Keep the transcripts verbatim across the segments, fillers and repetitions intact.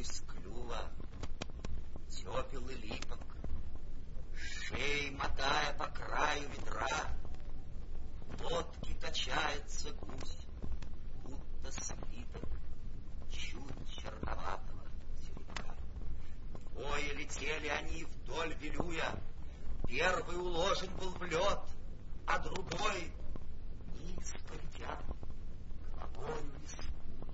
из клюва, тепел и липок, шеей мотая по краю ведра, лодки качается гусь, будто слиток чуть черноватого серебра. Двое летели они вдоль Вилюя, первый уложен был в лед, а другой низко летя головой в лесу.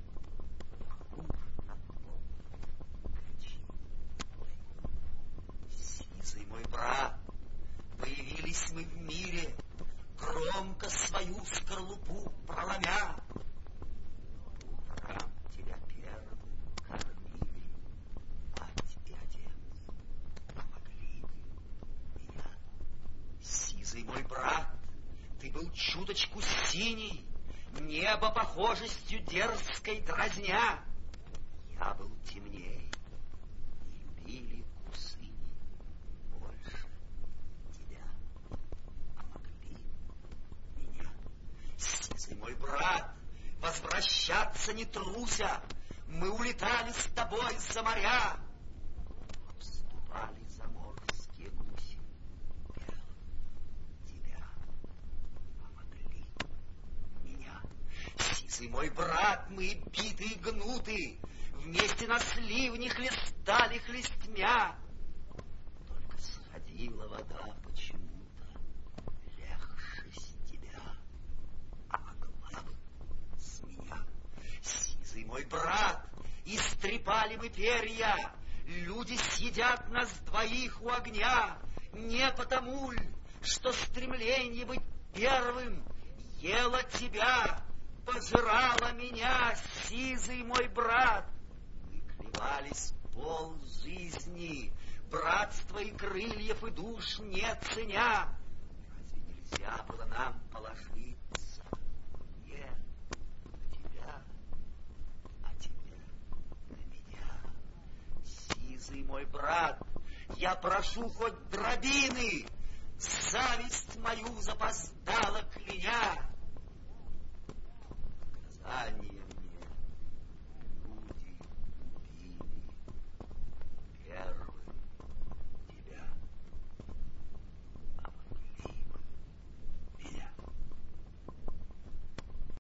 Сизый мой брат, появились мы в мире, громко свою скорлупу проломя. Утром тебя первым кормили, мать и отец помогли меня. Сизый мой брат, ты был чуточку синий, небо похожестью дерзкой дразня. Я был темней, и били кусыни больше тебя помогли меня. Сизый мой брат, возвращаться не труся, мы улетали с тобой за моря. Обступали заморские гуси, пел тебя помогли меня. Сизый мой брат, мы биты и гнуты, вместе на сливне хлестали хлестмя. Только сходила вода почему-то легче с тебя, а могла бы с меня. Сизый мой брат, истрепали мы перья, люди съедят нас двоих у огня. Не потому ль, что стремление быть первым ела тебя, пожирала меня, сизый мой брат. Мы клевались пол жизни, братства и крыльев и душ не ценя. Разве нельзя было нам положиться не на тебя, а тебе на меня? Сизый мой брат, я прошу хоть дробины, зависть мою запоздала кляня. Наказание